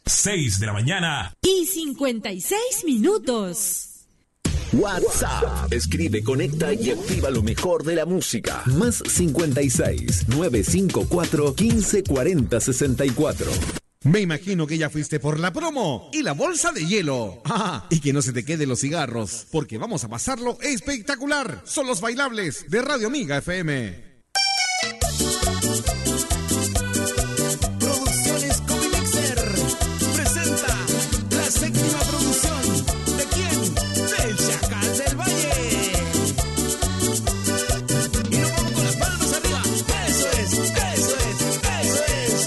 6 de la mañana y 56 minutos. WhatsApp. Escribe, conecta y activa lo mejor de la música. Más 56 954 15 40 64. Me imagino que ya fuiste por la promo y la bolsa de hielo. Y que no se te queden los cigarros, porque vamos a pasarlo espectacular. Son los bailables de Radio Amiga FM. Producciones Comilexer presenta la séptima producción. ¿De quién? Del Chacal del Valle. Y nos vamos con las palmas arriba. Eso es, eso es, eso es.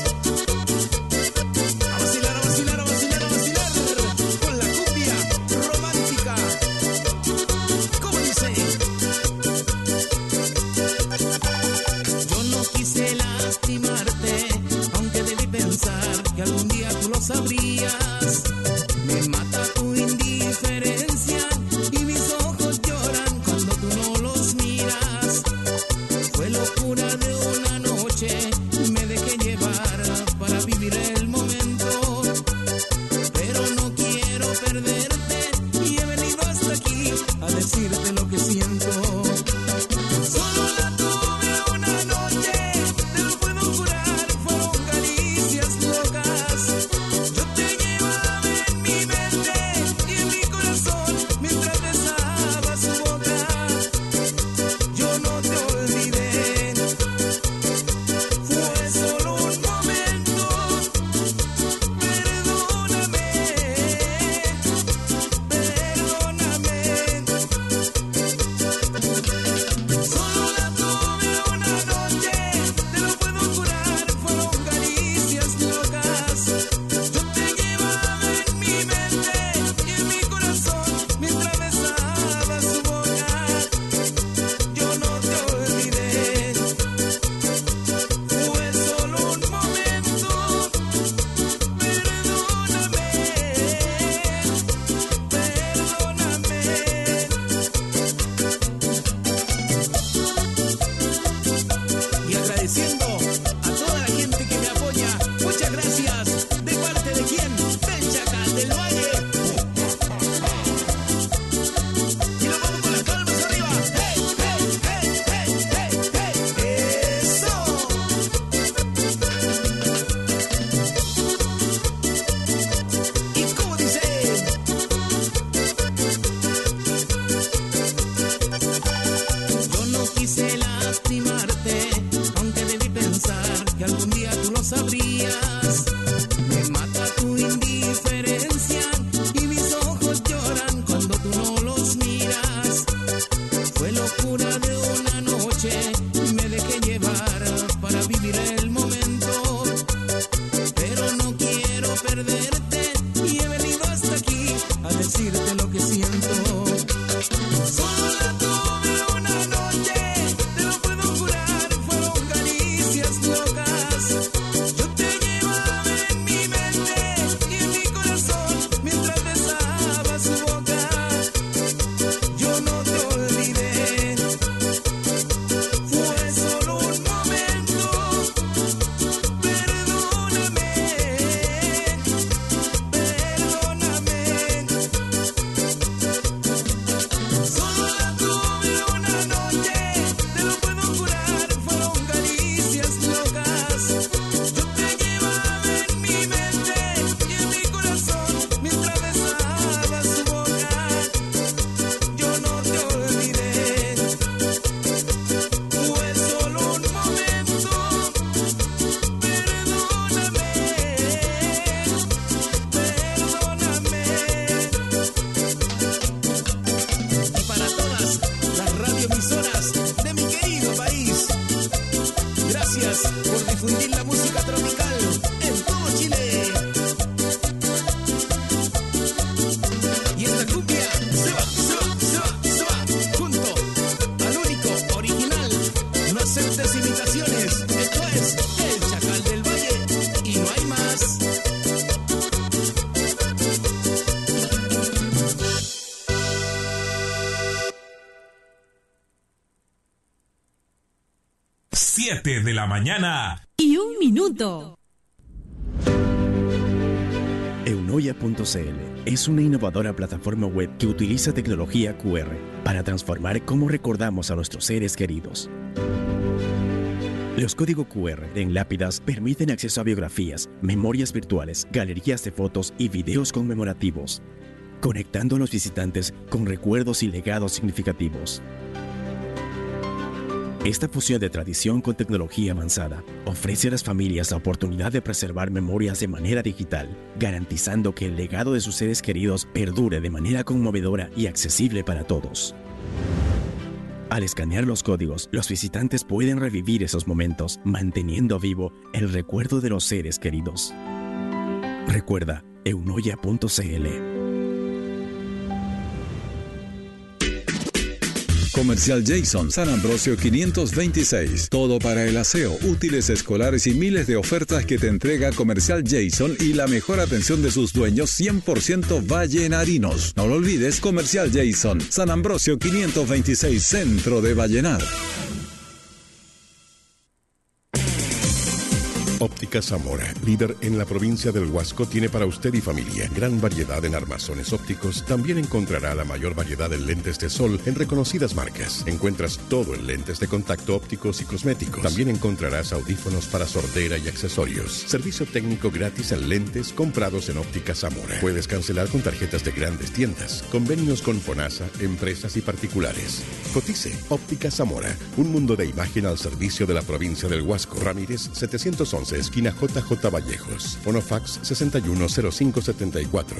A vacilar, a vacilar, a vacilar, a vacilar. Con la cumbia romántica. ¿Cómo dice? Yo no quise lastimarte, aunque debí pensar que algún día tú lo sabrías. Me mata tu indiferencia y mis ojos lloran cuando tú no los miras. Fue locura de una noche, me dejé llevar para vivir el momento. Pero no quiero perderte y he venido hasta aquí a decirte lo que siento. Solo la tuve una noche, te lo puedo jurar, fueron caricias locas. Yo te llevaba en mi mente y en mi corazón mientras besaba su boca. Yo no te olvidé, fue solo un momento. Perdóname, perdóname. Solo la tuve una noche, te lo puedo jurar, fueron caricias locas. Yo te llevaba en mi mente y en mi corazón mientras besaba su boca. Yo no te olvidé, fue solo un momento. Perdóname, perdóname. Y agradeciendo a toda la gente que me apoya, muchas gracias. ¿De parte de quién? Del Chacal del Valle. Y nos vamos con las palmas arriba. ¡Hey, hey, hey, hey, hey, hey! ¡Eso! ¿Y cómo dice? Yo no quise lastimarte, aunque debí pensar que algún día tú lo sabrías. Me mata tu indiferencia y mis ojos lloran cuando tú no los miras. Fue locura de una noche, me dejé llevar para vivir el momento. Pero no quiero perderte y he venido hasta aquí a decirte lo que siento. Solo la tuve una noche, te lo puedo jurar, fueron caricias locas. Yo te llevaba en mi mente y en mi corazón mientras besaba su boca. Yo no te olvidé, fue solo un momento. Perdóname, perdóname. Solo la tuve una noche, te lo puedo jurar, fueron caricias locas. Yo te llevaba en mi mente y en mi corazón mientras besaba su boca. Yo no te olvidé, fue solo un momento. Perdóname, perdóname. Y para todas las radioemisoras de mi querido país, gracias por difundir la música tropical en todo Chile. Y esta cumbia se va, se va, se va, se va, junto al único original. No aceptes imitaciones, esto es el Chacal del Valle y no hay más. 7 de la mañana y 1 minuto. Eunoia.cl es una innovadora plataforma web que utiliza tecnología QR para transformar cómo recordamos a nuestros seres queridos. Los códigos QR en lápidas permiten acceso a biografías, memorias virtuales, galerías de fotos y videos conmemorativos, conectando a los visitantes con recuerdos y legados significativos. Esta fusión de tradición con tecnología avanzada ofrece a las familias la oportunidad de preservar memorias de manera digital, garantizando que el legado de sus seres queridos perdure de manera conmovedora y accesible para todos. Al escanear los códigos, los visitantes pueden revivir esos momentos, manteniendo vivo el recuerdo de los seres queridos. Recuerda, eunoia.cl. Comercial Jason, San Ambrosio 526. Todo para el aseo, útiles escolares y miles de ofertas que te entrega Comercial Jason y la mejor atención de sus dueños 100% vallenarinos. No lo olvides, Comercial Jason, San Ambrosio 526, Centro de Vallenar. Óptica Zamora, líder en la provincia del Huasco, tiene para usted y familia gran variedad en armazones ópticos. También encontrará la mayor variedad en lentes de sol en reconocidas marcas. Encuentras todo en lentes de contacto ópticos y cosméticos. También encontrarás audífonos para sordera y accesorios. Servicio técnico gratis en lentes comprados en Óptica Zamora. Puedes cancelar con tarjetas de grandes tiendas. Convenios con FONASA, empresas y particulares. Cotice. Óptica Zamora, un mundo de imagen al servicio de la provincia del Huasco. Ramírez 711, esquina JJ Vallejos. Fonofax 610574.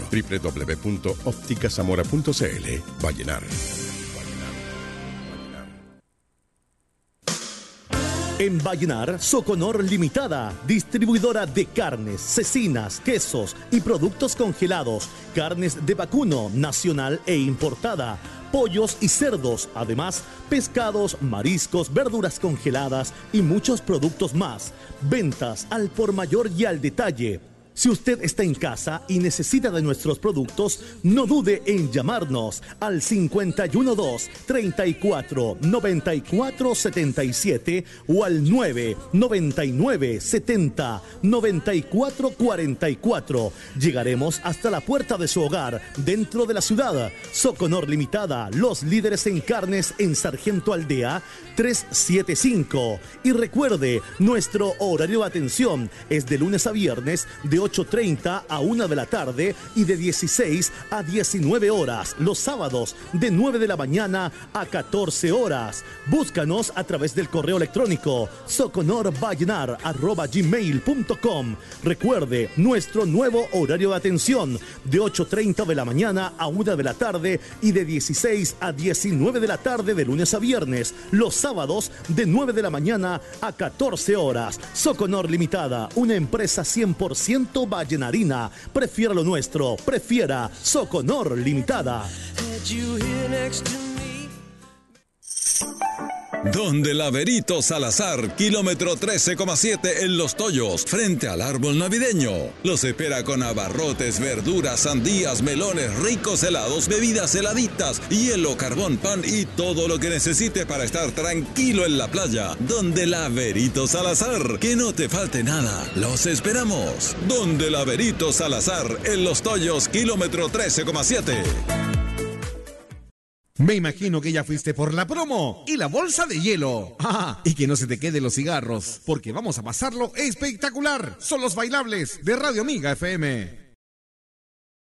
www.opticazamora.cl. Vallenar. En Vallenar, Soconor Limitada, distribuidora de carnes, cecinas, quesos y productos congelados, carnes de vacuno, nacional e importada, pollos y cerdos, además pescados, mariscos, verduras congeladas y muchos productos más. Ventas al por mayor y al detalle. Si usted está en casa y necesita de nuestros productos, no dude en llamarnos al 512-34-94-77 o al 999-70-9444. Llegaremos hasta la puerta de su hogar, dentro de la ciudad. Soconor Limitada, los líderes en carnes en Sargento Aldea 375. Y recuerde, nuestro horario de atención es de lunes a viernes de 8:30 a 1 de la tarde y de 16 a 19 horas. Los sábados de 9 de la mañana a 14 horas. Búscanos a través del correo electrónico soconorvallenar@gmail.com. Recuerde, nuestro nuevo horario de atención de 8:30 de la mañana a 1 de la tarde y de 16 a 19 de la tarde de lunes a viernes. Los sábados de 9 de la mañana a 14 horas. Soconor Limitada, una empresa 100% vallenarina. Prefiera lo nuestro. Prefiera Soconor Limitada. Donde Laverito Salazar, kilómetro 13,7 en Los Toyos, frente al árbol navideño. Los espera con abarrotes, verduras, sandías, melones, ricos helados, bebidas heladitas, hielo, carbón, pan y todo lo que necesite para estar tranquilo en la playa. Donde Laverito Salazar, que no te falte nada. Los esperamos. Donde Laverito Salazar, en Los Toyos, kilómetro 13,7. Me imagino que ya fuiste por la promo y la bolsa de hielo. Y que no se te queden los cigarros, porque vamos a pasarlo espectacular. Son los bailables de Radio Amiga FM.